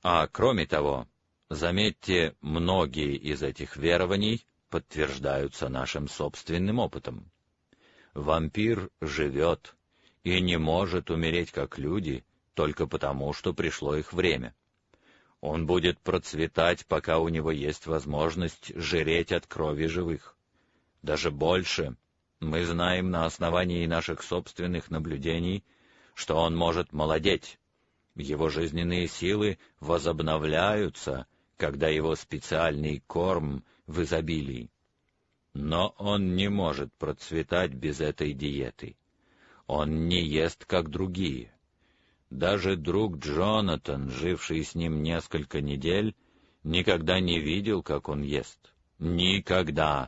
А кроме того, заметьте, многие из этих верований подтверждаются нашим собственным опытом. Вампир живет и не может умереть как люди только потому, что пришло их время. Он будет процветать, пока у него есть возможность жреть от крови живых. Даже больше, мы знаем на основании наших собственных наблюдений, что он может молодеть. Его жизненные силы возобновляются, когда его специальный корм в изобилии. Но он не может процветать без этой диеты. Он не ест, как другие. Даже друг Джонатан, живший с ним несколько недель, никогда не видел, как он ест. Никогда.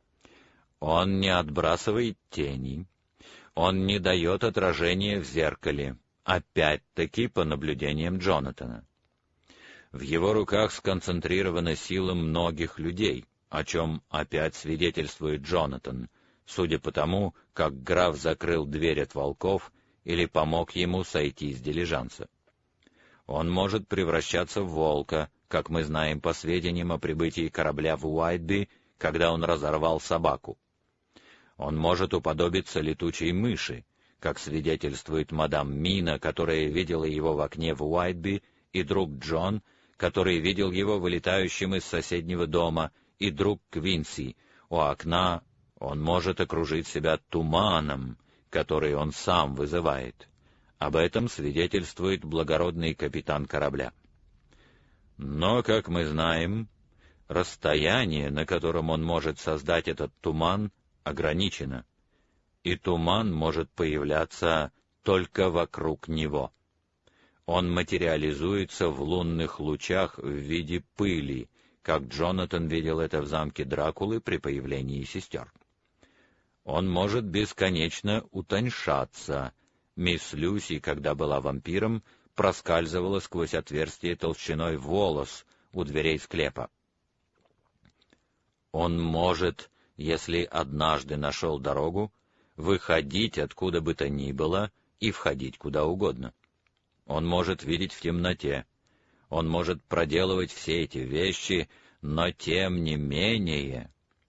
Он не отбрасывает тени. Он не дает отражения в зеркале. Опять-таки по наблюдениям Джонатана. В его руках сконцентрирована сила многих людей, о чем опять свидетельствует Джонатан, судя по тому, как граф закрыл дверь от волков или помог ему сойти с дилижанса. Он может превращаться в волка, как мы знаем по сведениям о прибытии корабля в Уайтби, когда он разорвал собаку. Он может уподобиться летучей мыши, как свидетельствует мадам Мина, которая видела его в окне в Уайтби, и друг Джон, который видел его вылетающим из соседнего дома, и друг Квинси. У окна он может окружить себя туманом, который он сам вызывает. Об этом свидетельствует благородный капитан корабля. Но, как мы знаем, расстояние, на котором он может создать этот туман, ограничено, и туман может появляться только вокруг него. Он материализуется в лунных лучах в виде пыли, как Джонатан видел это в замке Дракулы при появлении сестер. Он может бесконечно утоньшаться. Мисс Люси, когда была вампиром, проскальзывала сквозь отверстие толщиной в волос у дверей склепа. Он может, если однажды нашел дорогу, выходить откуда бы то ни было и входить куда угодно. Он может видеть в темноте. Он может проделывать все эти вещи, но тем не менее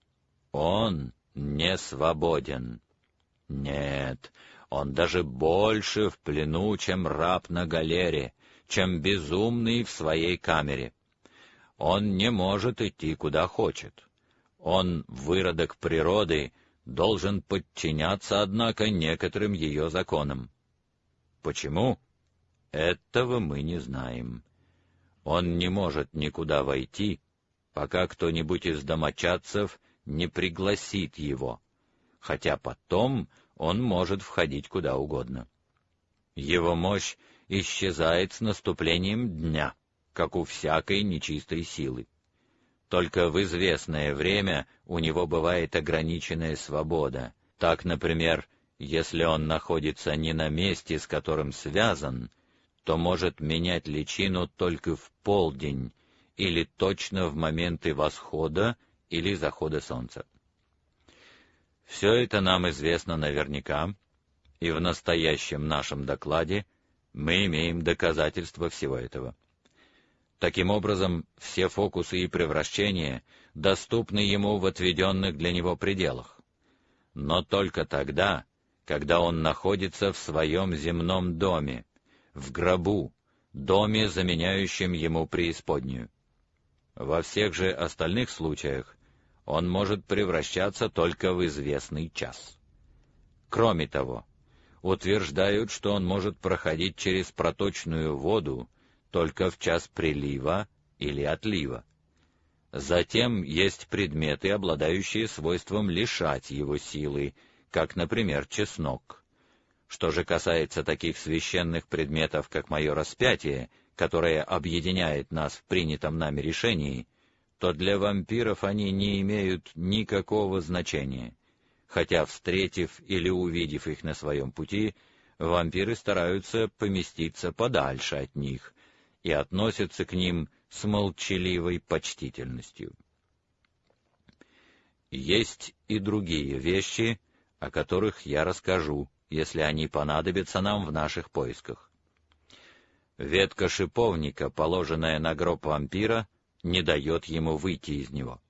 он не свободен. Нет, он даже больше в плену, чем раб на галере, чем безумный в своей камере. Он не может идти куда хочет. Он, выродок природы, должен подчиняться, однако, некоторым ее законам. Почему? Этого мы не знаем. Он не может никуда войти, пока кто-нибудь из домочадцев не пригласит его, хотя потом он может входить куда угодно. Его мощь исчезает с наступлением дня, как у всякой нечистой силы. Только в известное время у него бывает ограниченная свобода. Так, например, если он находится не на месте, с которым связан, то может менять личину только в полдень или точно в моменты восхода или захода солнца. Все это нам известно наверняка, и в настоящем нашем докладе мы имеем доказательства всего этого. Таким образом, все фокусы и превращения доступны ему в отведенных для него пределах, но только тогда, когда он находится в своем земном доме, в гробу, доме, заменяющем ему преисподнюю. Во всех же остальных случаях он может превращаться только в известный час. Кроме того, утверждают, что он может проходить через проточную воду только в час прилива или отлива. Затем есть предметы, обладающие свойством лишать его силы, как, например, чеснок. Что же касается таких священных предметов, как мое распятие, которое объединяет нас в принятом нами решении, то для вампиров они не имеют никакого значения, хотя, встретив или увидев их на своем пути, вампиры стараются поместиться подальше от них и относятся к ним с молчаливой почтительностью. Есть и другие вещи, о которых я расскажу, если они понадобятся нам в наших поисках. Ветка шиповника, положенная на гроб вампира, не дает ему выйти из него.